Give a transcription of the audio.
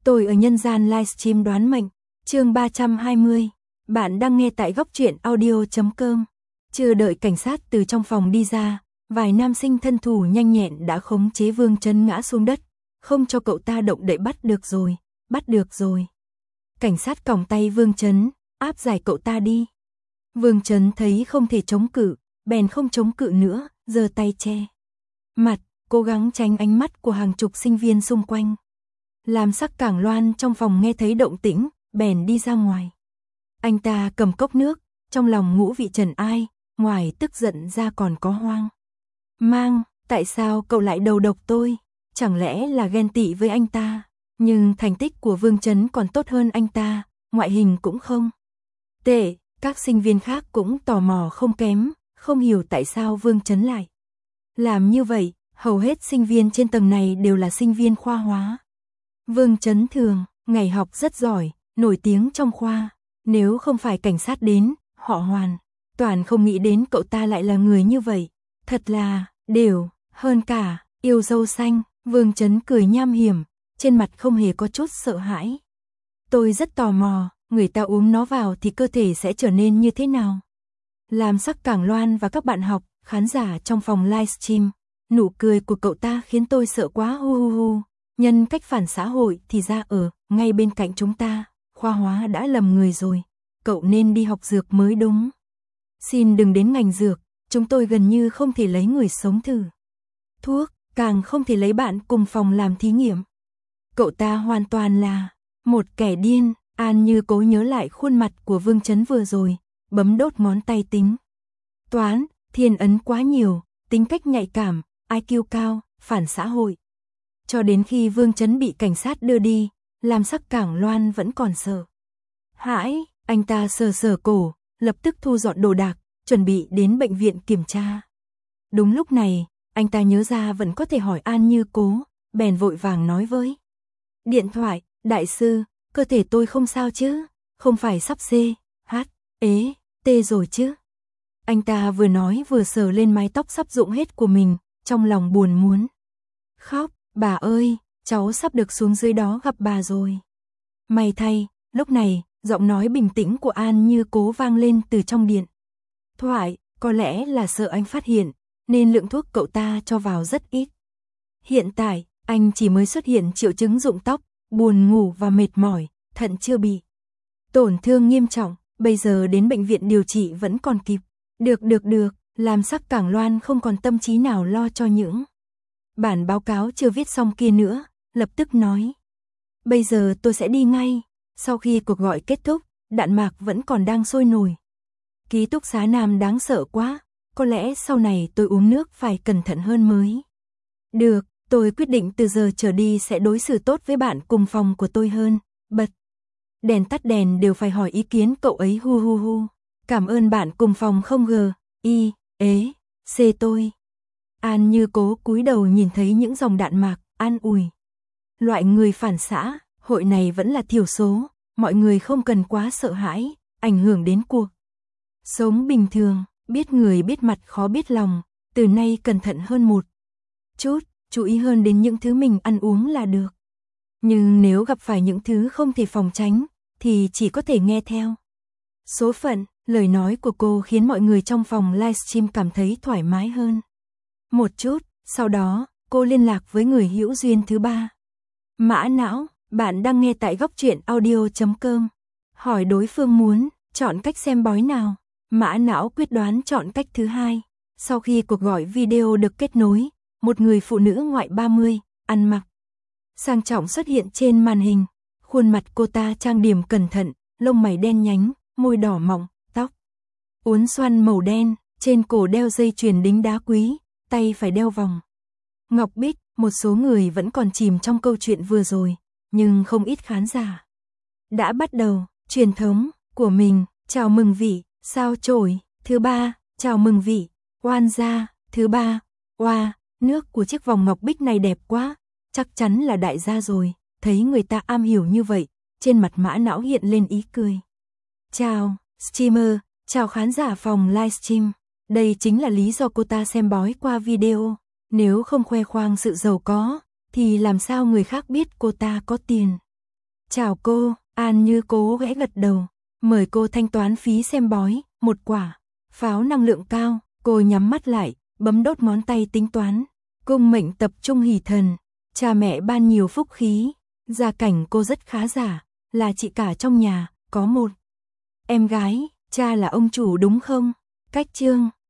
Tôi ở nhân gian livestream đoán mệnh, chương 320. Bạn đang nghe tại góc truyện audio.com. Chưa đợi cảnh sát từ trong phòng đi ra, vài nam sinh thân thủ nhanh nhẹn đã khống chế Vương Chấn ngã xuống đất, không cho cậu ta động đậy. Bắt được rồi, bắt được rồi. Cảnh sát còng tay Vương Chấn, áp giải cậu ta đi. Vương Chấn thấy không thể chống cự, bèn không chống cự nữa, giơ tay che mặt, cố gắng tránh ánh mắt của hàng chục sinh viên xung quanh. Lam Sắc Cảng Loan trong phòng nghe thấy động tĩnh, bèn đi ra ngoài. Anh ta cầm cốc nước, trong lòng ngũ vị trần ai, ngoài tức giận ra còn có hoang mang. Tại sao cậu lại đầu độc tôi? Chẳng lẽ là ghen tị với anh ta? Nhưng thành tích của Vương Chấn còn tốt hơn anh ta, ngoại hình cũng không tệ. Các sinh viên khác cũng tò mò không kém, không hiểu tại sao Vương Chấn lại làm như vậy. Hầu hết sinh viên trên tầng này đều là sinh viên khoa hóa. Vương Chấn thường ngày học rất giỏi, nổi tiếng trong khoa. Nếu không phải cảnh sát đến, họ hoàn toàn không nghĩ đến cậu ta lại là người như vậy. Thật là đều hơn cả yêu dâu xanh. Vương Chấn cười nham hiểm, trên mặt không hề có chút sợ hãi. Tôi rất tò mò, người ta uống nó vào thì cơ thể sẽ trở nên như thế nào? Lam Sắc Cảng Loan và các bạn học, khán giả trong phòng livestream, nụ cười của cậu ta khiến tôi sợ quá. Hu hu hu. Nhân cách phản xã hội thì ra ở ngay bên cạnh chúng ta. Khoa hóa đã lầm người rồi, cậu nên đi học dược mới đúng. Xin đừng đến ngành dược, chúng tôi gần như không thể lấy người sống thử thuốc, càng không thể lấy bạn cùng phòng làm thí nghiệm. Cậu ta hoàn toàn là một kẻ điên. An Như Cố nhớ lại khuôn mặt của Vương Chấn vừa rồi, bấm đốt ngón tay tính toán, thiên ấn quá nhiều, tính cách nhạy cảm, IQ cao, phản xã hội. Cho đến khi Vương Chấn bị cảnh sát đưa đi, Lam Sắc Cảng Loan vẫn còn sợ hãi. Anh ta sờ sờ cổ, lập tức thu dọn đồ đạc, chuẩn bị đến bệnh viện kiểm tra. Đúng lúc này, anh ta nhớ ra vẫn có thể hỏi An Như Cố, bèn vội vàng nói với điện thoại: đại sư, cơ thể tôi không sao chứ, không phải sắp CHT rồi chứ? Anh ta vừa nói vừa sờ lên mái tóc sắp rụng hết của mình, trong lòng buồn muốn khóc. Bà ơi, cháu sắp được xuống dưới đó gặp bà rồi. May thay, lúc này, giọng nói bình tĩnh của An Như Cố vang lên từ trong điện thoại. Có lẽ là sợ anh phát hiện, nên lượng thuốc cậu ta cho vào rất ít. Hiện tại, anh chỉ mới xuất hiện triệu chứng rụng tóc, buồn ngủ và mệt mỏi, thận chưa bị tổn thương nghiêm trọng, bây giờ đến bệnh viện điều trị vẫn còn kịp. Được, Lam Sắc Cảng Loan không còn tâm trí nào lo cho những bản báo cáo chưa viết xong kia nữa, lập tức nói: bây giờ tôi sẽ đi ngay. Sau khi cuộc gọi kết thúc, đạn mạc vẫn còn đang sôi nổi. Ký túc xá nam đáng sợ quá, có lẽ sau này tôi uống nước phải cẩn thận hơn mới được. Tôi quyết định từ giờ trở đi sẽ đối xử tốt với bạn cùng phòng của tôi hơn. Bật đèn tắt đèn đều phải hỏi ý kiến cậu ấy. Hu hu hu. Cảm ơn bạn cùng phòng không C tôi. An Như Cố cúi đầu nhìn thấy những dòng đạn mạc, an ủi: loại người phản xã hội này vẫn là thiểu số, mọi người không cần quá sợ hãi, ảnh hưởng đến cuộc sống bình thường. Biết người biết mặt khó biết lòng, từ nay cẩn thận hơn một chút, chú ý hơn đến những thứ mình ăn uống là được. Nhưng nếu gặp phải những thứ không thể phòng tránh, thì chỉ có thể nghe theo số phận. Lời nói của cô khiến mọi người trong phòng livestream cảm thấy thoải mái hơn một chút. Sau đó, cô liên lạc với người hữu duyên thứ ba. Mã Não, bạn đang nghe tại góc truyện audio.com. Hỏi đối phương muốn chọn cách xem bói nào. Mã Não quyết đoán chọn cách thứ hai. Sau khi cuộc gọi video được kết nối, một người phụ nữ ngoại 30, ăn mặc sang trọng xuất hiện trên màn hình. Khuôn mặt cô ta trang điểm cẩn thận, lông mày đen nhánh, môi đỏ mọng, tóc uốn xoăn màu đen, trên cổ đeo dây chuyền đính đá quý, tay phải đeo vòng ngọc bích. Một số người vẫn còn chìm trong câu chuyện vừa rồi, nhưng không ít khán giả đã bắt đầu truyền thống của mình. Chào mừng vị sao chổi thứ ba, chào mừng vị oan gia thứ ba. Oa, nước của chiếc vòng ngọc bích này đẹp quá, chắc chắn là đại gia rồi. Thấy người ta am hiểu như vậy, trên mặt Mã Não hiện lên ý cười. Chào streamer, chào khán giả phòng livestream. Đây chính là lý do cô ta xem bói qua video. Nếu không khoe khoang sự giàu có, thì làm sao người khác biết cô ta có tiền? Chào cô, An Như cố ghẽ gật đầu. Mời cô thanh toán phí xem bói, một quả. Pháo năng lượng cao, cô nhắm mắt lại, bấm đốt ngón tay tính toán. Cung mệnh tập trung hỷ thần. Cha mẹ ban nhiều phúc khí. Gia cảnh cô rất khá giả, là chị cả trong nhà, có một em gái. Cha là ông chủ đúng không? Cách chương